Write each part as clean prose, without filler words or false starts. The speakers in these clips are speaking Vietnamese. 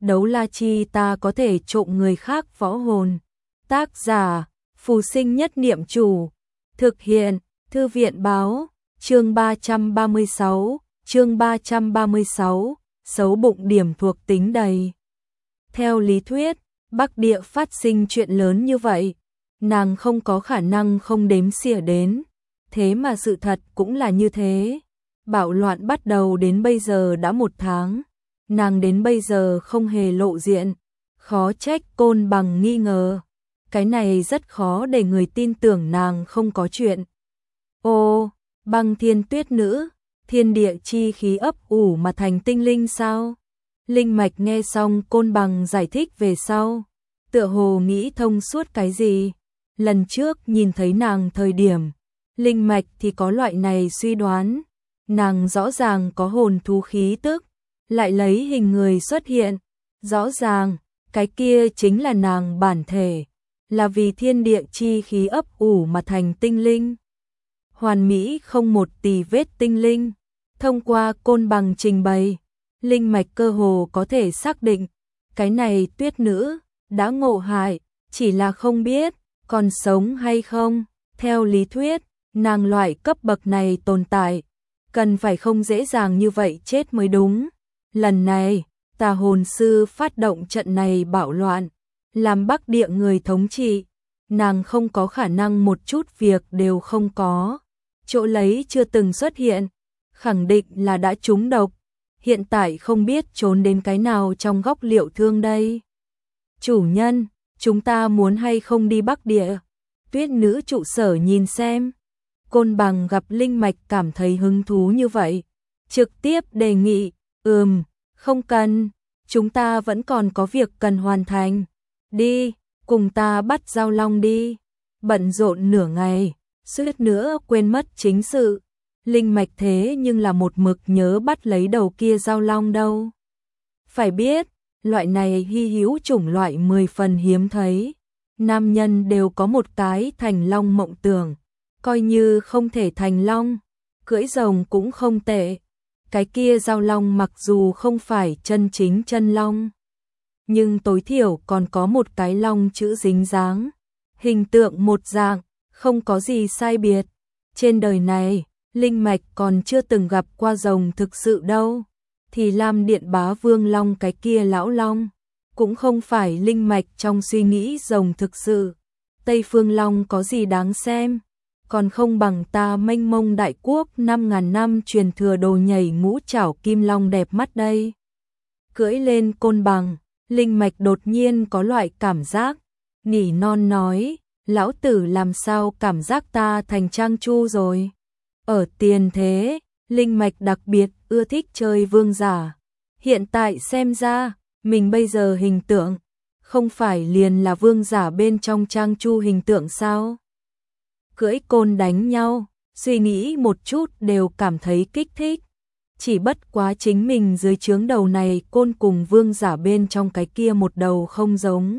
đấu la chi ta có thể trộm người khác võ hồn. Tác giả, Phù Sinh Nhất Niệm Chủ. Thực hiện, Thư viện báo, chương 336, xấu bụng điểm thuộc tính đầy. Theo lý thuyết, Bắc Địa phát sinh chuyện lớn như vậy, nàng không có khả năng không đếm xỉa đến. Thế mà sự thật cũng là như thế. Bạo loạn bắt đầu đến bây giờ đã 1 tháng. Nàng đến bây giờ không hề lộ diện. Khó trách Côn Bằng nghi ngờ. Cái này rất khó để người tin tưởng nàng không có chuyện. Ô, Băng Thiên Tuyết Nữ, thiên địa chi khí ấp ủ mà thành tinh linh sao? Linh Mạch nghe xong Côn Bằng giải thích về sau, tựa hồ nghĩ thông suốt cái gì. Lần trước nhìn thấy nàng thời điểm, Linh Mạch thì có loại này suy đoán. Nàng rõ ràng có hồn thú khí tức, lại lấy hình người xuất hiện. Rõ ràng, cái kia chính là nàng bản thể, là vì thiên địa chi khí ấp ủ mà thành tinh linh. Hoàn mỹ không một tì vết tinh linh. Thông qua Côn Bằng trình bày, Linh Mạch cơ hồ có thể xác định, cái này Tuyết Nữ đã ngộ hại, chỉ là không biết còn sống hay không. Theo lý thuyết, nàng loại cấp bậc này tồn tại, cần phải không dễ dàng như vậy chết mới đúng. Lần này, Tà Hồn Sư phát động trận này bạo loạn, làm Bắc Địa người thống trị, nàng không có khả năng một chút việc đều không có. Chỗ lấy chưa từng xuất hiện, khẳng định là đã trúng độc, hiện tại không biết trốn đến cái nào trong góc liệu thương đây. Chủ nhân, chúng ta muốn hay không đi Bắc Địa? Tuyết Nữ trụ sở nhìn xem. Côn Bằng gặp Linh Mạch cảm thấy hứng thú như vậy, trực tiếp đề nghị, không cần, chúng ta vẫn còn có việc cần hoàn thành. Đi, cùng ta bắt Giao Long đi. Bận rộn nửa ngày, suýt nữa quên mất chính sự. Linh Mạch thế nhưng là một mực nhớ bắt lấy đầu kia Giao Long đâu. Phải biết, loại này hy hữu chủng loại 10 phần hiếm thấy. Nam nhân đều có một cái thành long mộng tưởng. Coi như không thể thành long, cưỡi rồng cũng không tệ. Cái kia Giao Long mặc dù không phải chân chính chân long, nhưng tối thiểu còn có một cái long chữ dính dáng. Hình tượng một dạng, không có gì sai biệt. Trên đời này, Linh Mạch còn chưa từng gặp qua rồng thực sự đâu. Thì Lam Điện Bá Vương Long cái kia lão long, cũng không phải Linh Mạch trong suy nghĩ rồng thực sự. Tây Phương Long có gì đáng xem, còn không bằng ta mênh mông đại quốc 5.000 năm truyền thừa đồ nhảy ngũ trảo kim long đẹp mắt đây. Cưỡi lên Côn Bằng, Linh Mạch đột nhiên có loại cảm giác, nỉ non nói, lão tử làm sao cảm giác ta thành Trang Chu rồi. Ở tiền thế, Linh Mạch đặc biệt ưa thích chơi vương giả. Hiện tại xem ra, mình bây giờ hình tượng, không phải liền là vương giả bên trong Trang Chu hình tượng sao? Cưỡi côn đánh nhau, suy nghĩ một chút đều cảm thấy kích thích. Chỉ bất quá chính mình dưới trướng đầu này côn cùng vương giả bên trong cái kia một đầu không giống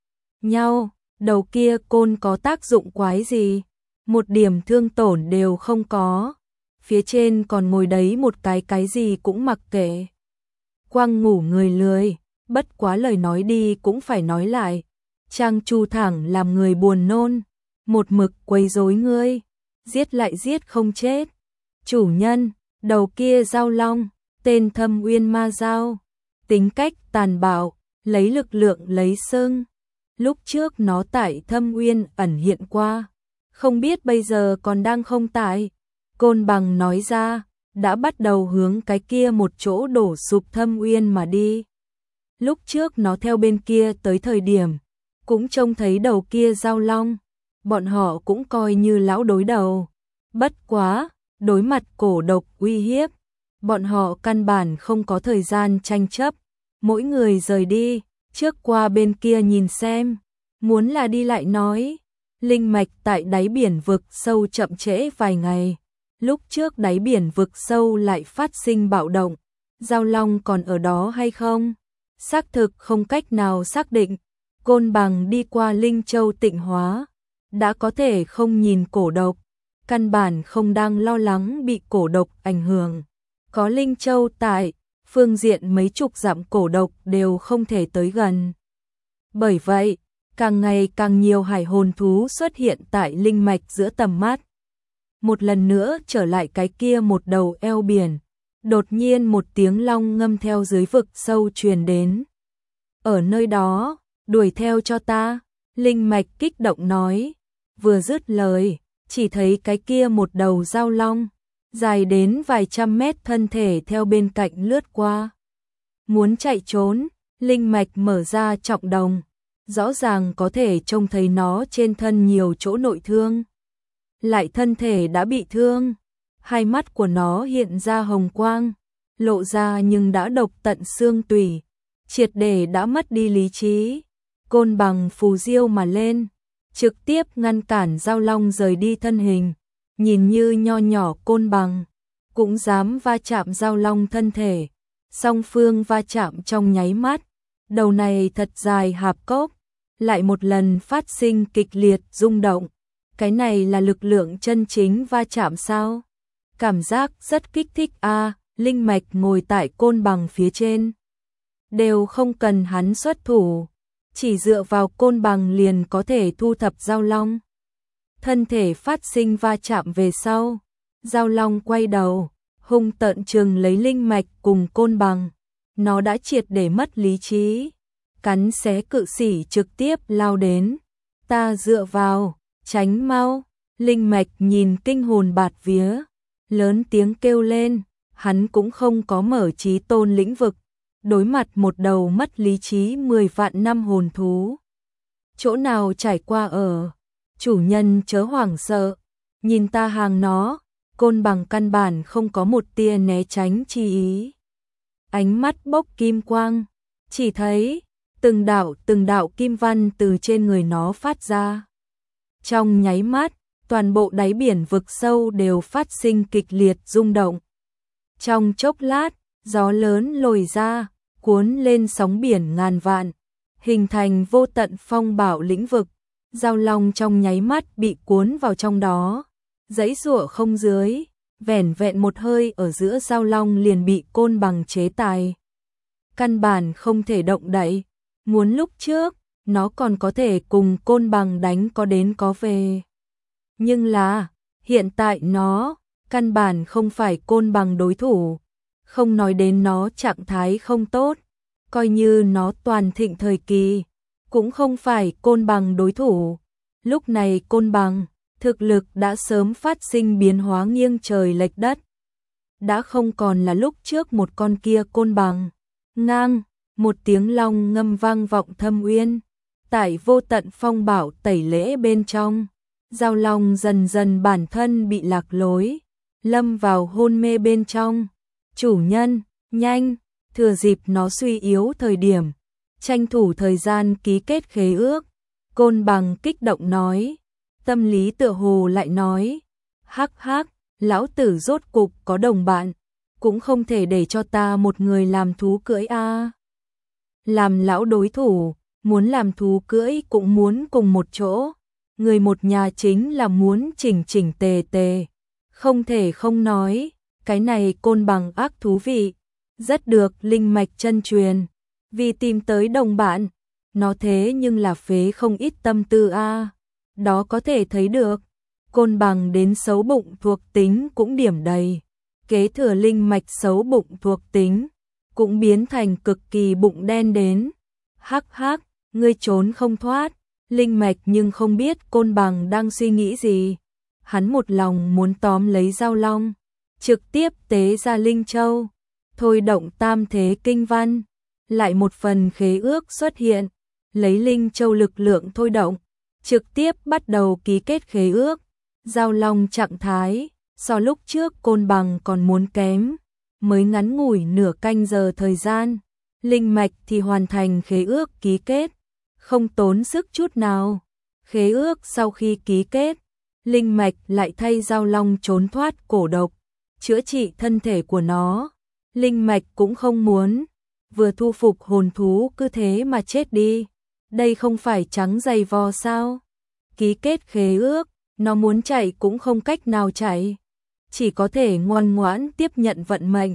nhau. Đầu kia côn có tác dụng quái gì? Một điểm thương tổn đều không có. Phía trên còn ngồi đấy một cái gì cũng mặc kệ. Quang ngủ người lười, bất quá lời nói đi cũng phải nói lại. Trang Chu thẳng làm người buồn nôn, một mực quấy rối ngươi, giết lại giết không chết. Chủ nhân, đầu kia Giao Long, tên Thâm Uyên Ma Giao, tính cách tàn bạo, lấy lực lượng lấy sưng. Lúc trước nó tại Thâm Uyên ẩn hiện qua, không biết bây giờ còn đang không tại. Côn Bằng nói ra, đã bắt đầu hướng cái kia một chỗ đổ sụp Thâm Uyên mà đi. Lúc trước nó theo bên kia tới thời điểm, cũng trông thấy đầu kia Giao Long, bọn họ cũng coi như lão đối đầu. Bất quá, đối mặt cổ độc uy hiếp, bọn họ căn bản không có thời gian tranh chấp, mỗi người rời đi, trước qua bên kia nhìn xem, muốn là đi lại nói. Linh Mạch tại đáy biển vực sâu chậm trễ vài ngày, lúc trước đáy biển vực sâu lại phát sinh bạo động, Giao Long còn ở đó hay không? Xác thực không cách nào xác định. Côn Bằng đi qua Linh Châu Tịnh Hóa, đã có thể không nhìn cổ độc, căn bản không đang lo lắng bị cổ độc ảnh hưởng. Có Linh Châu tại, phương diện mấy chục dặm cổ độc đều không thể tới gần. Bởi vậy, càng ngày càng nhiều hải hồn thú xuất hiện tại linh mạch giữa tầm mắt. Một lần nữa trở lại cái kia một đầu eo biển, đột nhiên một tiếng long ngâm theo dưới vực sâu truyền đến. Ở nơi đó, đuổi theo cho ta, linh mạch kích động nói. Vừa dứt lời, chỉ thấy cái kia một đầu dao long, dài đến vài trăm mét thân thể theo bên cạnh lướt qua. Muốn chạy trốn, linh mạch mở ra trọng đồng, rõ ràng có thể trông thấy nó trên thân nhiều chỗ nội thương. Lại thân thể đã bị thương, hai mắt của nó hiện ra hồng quang, lộ ra nhưng đã độc tận xương tủy, triệt để đã mất đi lý trí. Côn bằng phù diêu mà lên, trực tiếp ngăn cản dao long rời đi thân hình, nhìn như nho nhỏ côn bằng, cũng dám va chạm dao long thân thể, song phương va chạm trong nháy mắt, đầu này thật dài hạp cốc, lại một lần phát sinh kịch liệt rung động, cái này là lực lượng chân chính va chạm sao? Cảm giác rất kích thích a. Linh mạch ngồi tại côn bằng phía trên, đều không cần hắn xuất thủ, chỉ dựa vào côn bằng liền có thể thu thập dao long. Thân thể phát sinh va chạm về sau, dao long quay đầu, hung tợn trừng lấy linh mạch cùng côn bằng, nó đã triệt để mất lý trí, cắn xé cự sĩ trực tiếp lao đến. Ta dựa vào, tránh mau. Linh mạch nhìn kinh hồn bạt vía, lớn tiếng kêu lên, hắn cũng không có mở trí tôn lĩnh vực, đối mặt một đầu mất lý trí 10 vạn năm hồn thú. Chỗ nào trải qua ở, chủ nhân chớ hoảng sợ, nhìn ta hàng nó, côn bằng căn bản không có một tia né tránh chi ý. Ánh mắt bốc kim quang, chỉ thấy từng đạo kim văn từ trên người nó phát ra. Trong nháy mắt, toàn bộ đáy biển vực sâu đều phát sinh kịch liệt rung động. Trong chốc lát, gió lớn lồi ra, cuốn lên sóng biển ngàn vạn, hình thành vô tận phong bạo lĩnh vực. Dao long trong nháy mắt bị cuốn vào trong đó, giãy giụa không dưới, vẻn vẹn một hơi ở giữa dao long liền bị côn bằng chế tài. Căn bản không thể động đậy, muốn lúc trước, nó còn có thể cùng côn bằng đánh có đến có về. Nhưng là, hiện tại nó, căn bản không phải côn bằng đối thủ, không nói đến nó trạng thái không tốt, coi như nó toàn thịnh thời kỳ, cũng không phải côn bằng đối thủ. Lúc này côn bằng, thực lực đã sớm phát sinh biến hóa nghiêng trời lệch đất. Đã không còn là lúc trước một con kia côn bằng. Ngang, một tiếng long ngâm vang vọng thâm uyên. Tại vô tận phong bảo tẩy lễ bên trong, dao long dần dần bản thân bị lạc lối, lâm vào hôn mê bên trong. Chủ nhân, nhanh, thừa dịp nó suy yếu thời điểm, tranh thủ thời gian ký kết khế ước. Côn bằng kích động nói, tâm lý tựa hồ lại nói, hắc hắc, lão tử rốt cục có đồng bạn, cũng không thể để cho ta một người làm thú cưỡi a. Làm lão đối thủ, muốn làm thú cưỡi cũng muốn cùng một chỗ, người một nhà chính là muốn chỉnh chỉnh tề tề, không thể không nói, cái này côn bằng ác thú vị, rất được linh mạch chân truyền, vì tìm tới đồng bạn, nó thế nhưng là phế không ít tâm tư a. Đó có thể thấy được, côn bằng đến xấu bụng thuộc tính cũng điểm đầy, kế thừa linh mạch xấu bụng thuộc tính, cũng biến thành cực kỳ bụng đen đến. Hắc hắc, ngươi trốn không thoát. Linh mạch nhưng không biết côn bằng đang suy nghĩ gì. Hắn một lòng muốn tóm lấy dao long, trực tiếp tế ra linh châu, thôi động tam thế kinh văn, lại một phần khế ước xuất hiện, lấy linh châu lực lượng thôi động, trực tiếp bắt đầu ký kết khế ước. Dao long trạng thái, so lúc trước côn bằng còn muốn kém, mới ngắn ngủi nửa canh giờ thời gian, linh mạch thì hoàn thành khế ước ký kết, không tốn sức chút nào. Khế ước sau khi ký kết, linh mạch lại thay dao long trốn thoát cổ độc, chữa trị thân thể của nó. Linh mạch cũng không muốn, vừa thu phục hồn thú cứ thế mà chết đi. Đây không phải trắng giày vò sao? Ký kết khế ước, nó muốn chạy cũng không cách nào chạy, chỉ có thể ngoan ngoãn tiếp nhận vận mệnh,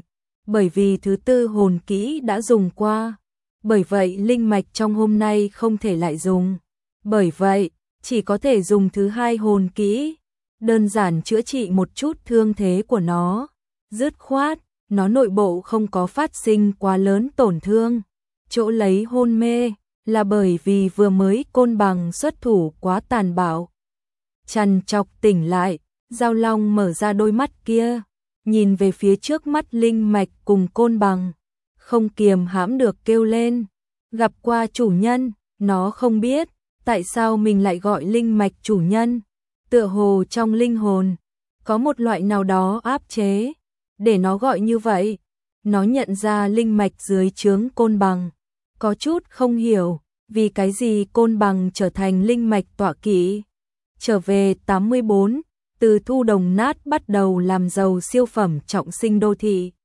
bởi vì thứ tư hồn kỹ đã dùng qua. Bởi vậy linh mạch trong hôm nay không thể lại dùng. Bởi vậy, chỉ có thể dùng thứ hai hồn kỹ, đơn giản chữa trị một chút thương thế của nó. Dứt khoát, nó nội bộ không có phát sinh quá lớn tổn thương. Chỗ lấy hôn mê là bởi vì vừa mới Côn Bằng xuất thủ quá tàn bạo. Trằn trọc tỉnh lại, Giao Long mở ra đôi mắt kia, nhìn về phía trước mắt linh mạch cùng Côn Bằng, không kiềm hãm được kêu lên. Gặp qua chủ nhân, nó không biết tại sao mình lại gọi linh mạch chủ nhân. Tựa hồ trong linh hồn có một loại nào đó áp chế để nó gọi như vậy. Nó nhận ra linh mạch dưới trướng Côn Bằng, có chút không hiểu vì cái gì Côn Bằng trở thành linh mạch tọa kỵ. Trở về 84, từ thu đồng nát bắt đầu làm giàu siêu phẩm trọng sinh đô thị.